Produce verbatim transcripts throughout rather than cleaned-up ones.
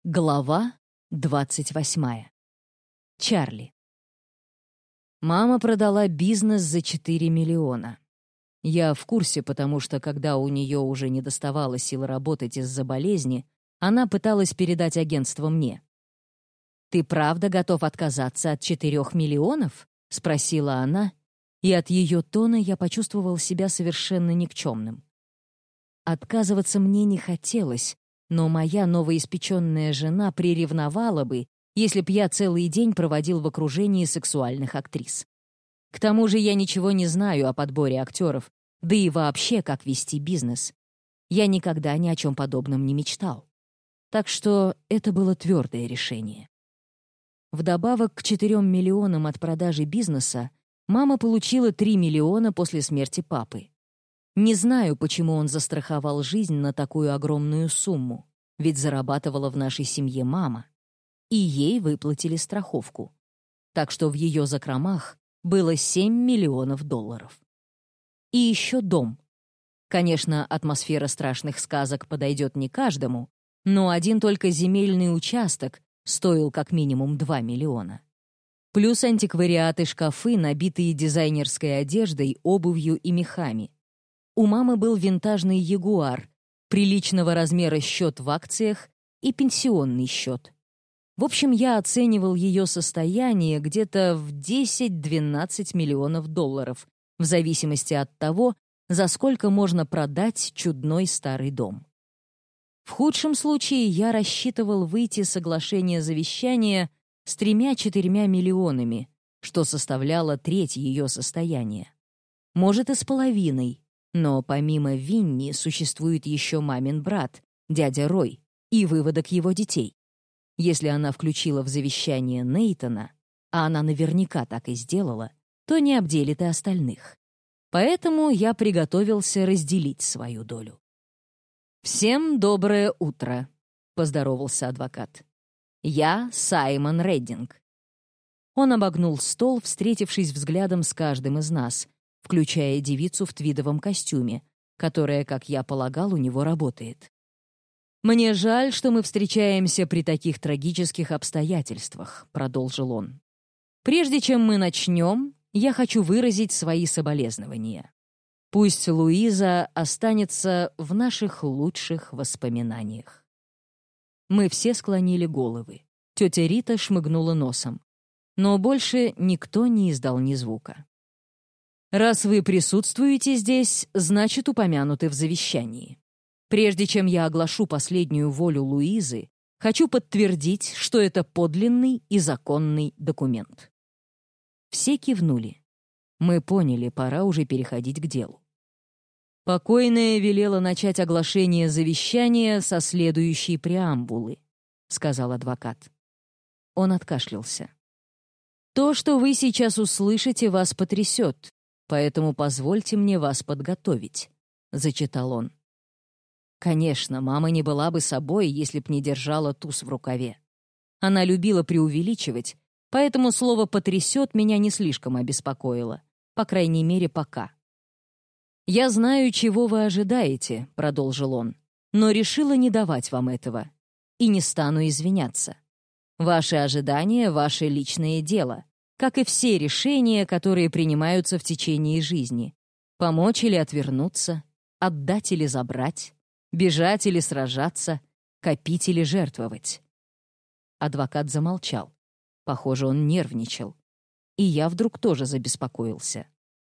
Глава двадцать восьмая. Чарли. Мама продала бизнес за четыре миллиона. Я в курсе, потому что, когда у нее уже не доставало сил работать из-за болезни, она пыталась передать агентство мне. «Ты правда готов отказаться от четырех миллионов?» — спросила она, и от ее тона я почувствовал себя совершенно никчемным. Отказываться мне не хотелось, но моя новоиспеченная жена приревновала бы, если б я целый день проводил в окружении сексуальных актрис. К тому же я ничего не знаю о подборе актеров, да и вообще, как вести бизнес. Я никогда ни о чем подобном не мечтал. Так что это было твердое решение. Вдобавок к четырем миллионам от продажи бизнеса мама получила три миллиона после смерти папы. Не знаю, почему он застраховал жизнь на такую огромную сумму, ведь зарабатывала в нашей семье мама. И ей выплатили страховку. Так что в ее закромах было семь миллионов долларов. И еще дом. Конечно, атмосфера страшных сказок подойдет не каждому, но один только земельный участок стоил как минимум два миллиона. Плюс антиквариаты шкафы, набитые дизайнерской одеждой, обувью и мехами. У мамы был винтажный Ягуар, приличного размера счет в акциях и пенсионный счет. В общем, я оценивал ее состояние где-то в десять-двенадцать миллионов долларов, в зависимости от того, за сколько можно продать чудной старый дом. В худшем случае я рассчитывал выйти соглашение завещания с тремя-четырьмя миллионами, что составляло треть ее состояния. Может, и с половиной. Но помимо Винни существует еще мамин брат, дядя Рой, и выводок его детей. Если она включила в завещание Нейтана, а она наверняка так и сделала, то не обделит и остальных. Поэтому я приготовился разделить свою долю. «Всем доброе утро», — поздоровался адвокат. «Я Саймон Реддинг». Он обогнул стол, встретившись взглядом с каждым из нас, включая девицу в твидовом костюме, которая, как я полагал, у него работает. «Мне жаль, что мы встречаемся при таких трагических обстоятельствах», — продолжил он. «Прежде чем мы начнем, я хочу выразить свои соболезнования. Пусть Луиза останется в наших лучших воспоминаниях». Мы все склонили головы. Тетя Рита шмыгнула носом. Но больше никто не издал ни звука. «Раз вы присутствуете здесь, значит, упомянуты в завещании. Прежде чем я оглашу последнюю волю Луизы, хочу подтвердить, что это подлинный и законный документ». Все кивнули. Мы поняли, пора уже переходить к делу. «Покойная велела начать оглашение завещания со следующей преамбулы», — сказал адвокат. Он откашлялся. «То, что вы сейчас услышите, вас потрясет. Поэтому позвольте мне вас подготовить», — зачитал он. Конечно, мама не была бы собой, если б не держала туз в рукаве. Она любила преувеличивать, поэтому слово «потрясет» меня не слишком обеспокоило, по крайней мере, пока. «Я знаю, чего вы ожидаете», — продолжил он, «но решила не давать вам этого. И не стану извиняться. Ваши ожидания — ваше личное дело, как и все решения, которые принимаются в течение жизни. Помочь или отвернуться, отдать или забрать, бежать или сражаться, копить или жертвовать». Адвокат замолчал. Похоже, он нервничал. И я вдруг тоже забеспокоился.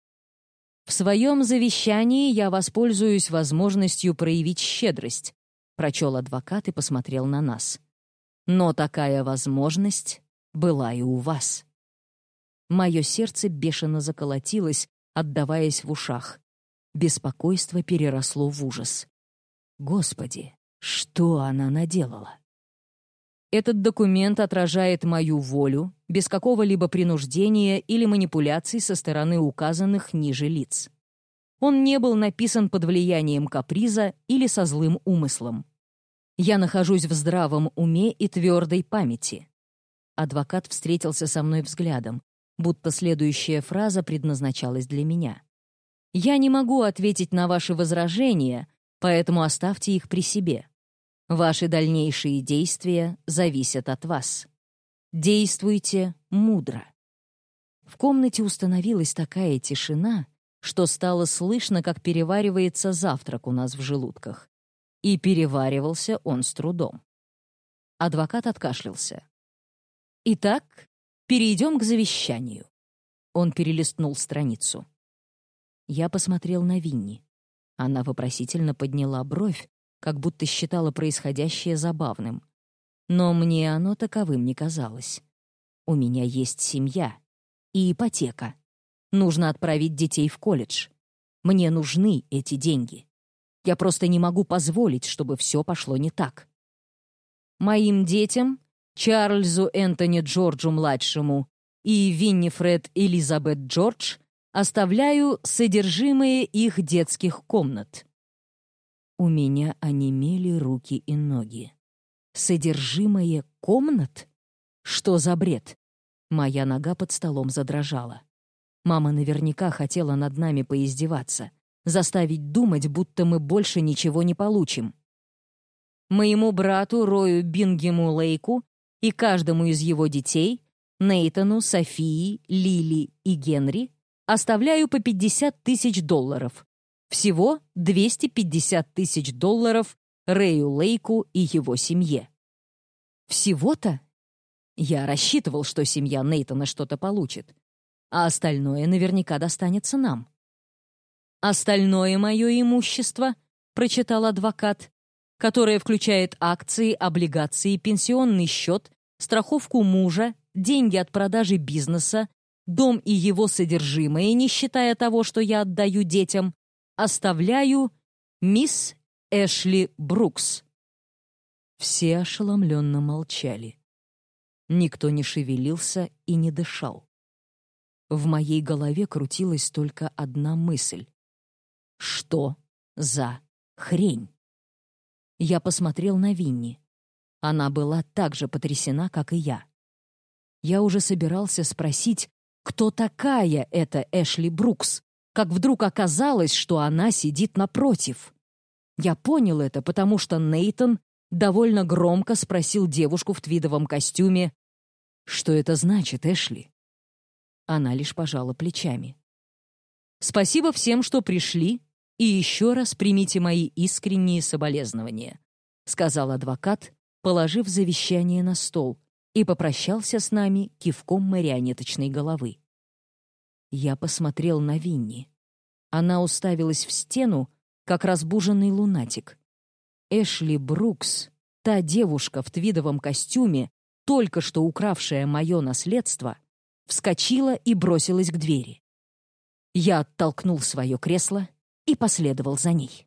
«В своем завещании я воспользуюсь возможностью проявить щедрость», прочел адвокат и посмотрел на нас. «Но такая возможность была и у вас». Мое сердце бешено заколотилось, отдаваясь в ушах. Беспокойство переросло в ужас. Господи, что она наделала? «Этот документ отражает мою волю, без какого-либо принуждения или манипуляций со стороны указанных ниже лиц. Он не был написан под влиянием каприза или со злым умыслом. Я нахожусь в здравом уме и твердой памяти». Адвокат встретился со мной взглядом, будто следующая фраза предназначалась для меня. «Я не могу ответить на ваши возражения, поэтому оставьте их при себе. Ваши дальнейшие действия зависят от вас. Действуйте мудро». В комнате установилась такая тишина, что стало слышно, как переваривается завтрак у нас в желудках. И переваривался он с трудом. Адвокат откашлялся. «Итак, перейдем к завещанию». Он перелистнул страницу. Я посмотрел на Винни. Она вопросительно подняла бровь, как будто считала происходящее забавным. Но мне оно таковым не казалось. У меня есть семья и ипотека. Нужно отправить детей в колледж. Мне нужны эти деньги. Я просто не могу позволить, чтобы все пошло не так. Моим детям, Чарльзу Энтони Джорджу-младшему и Виннифред Элизабет Джордж, оставляю содержимое их детских комнат. У меня онемели руки и ноги. Содержимое комнат? Что за бред? Моя нога под столом задрожала. Мама наверняка хотела над нами поиздеваться, заставить думать, будто мы больше ничего не получим. Моему брату Рою Бингему Лейку и каждому из его детей, Нейтану, Софии, Лили и Генри, оставляю по пятьдесят тысяч долларов. Всего двести пятьдесят тысяч долларов Рэю Лейку и его семье. Всего-то? Я рассчитывал, что семья Нейтана что-то получит, а остальное наверняка достанется нам. «Остальное мое имущество», — прочитал адвокат, «которое включает акции, облигации, пенсионный счет, страховку мужа, деньги от продажи бизнеса, дом и его содержимое, не считая того, что я отдаю детям, оставляю мисс Эшли Брукс». Все ошеломленно молчали. Никто не шевелился и не дышал. В моей голове крутилась только одна мысль. Что за хрень? Я посмотрел на Винни. Она была так же потрясена, как и я. Я уже собирался спросить, кто такая эта Эшли Брукс, как вдруг оказалось, что она сидит напротив. Я понял это, потому что Нейтан довольно громко спросил девушку в твидовом костюме: «Что это значит, Эшли?» Она лишь пожала плечами. «Спасибо всем, что пришли, и еще раз примите мои искренние соболезнования», сказал адвокат, положив завещание на стол, и попрощался с нами кивком марионеточной головы. Я посмотрел на Винни. Она уставилась в стену, как разбуженный лунатик. Эшли Брукс, та девушка в твидовом костюме, только что укравшая мое наследство, вскочила и бросилась к двери. Я оттолкнул свое кресло и последовал за ней.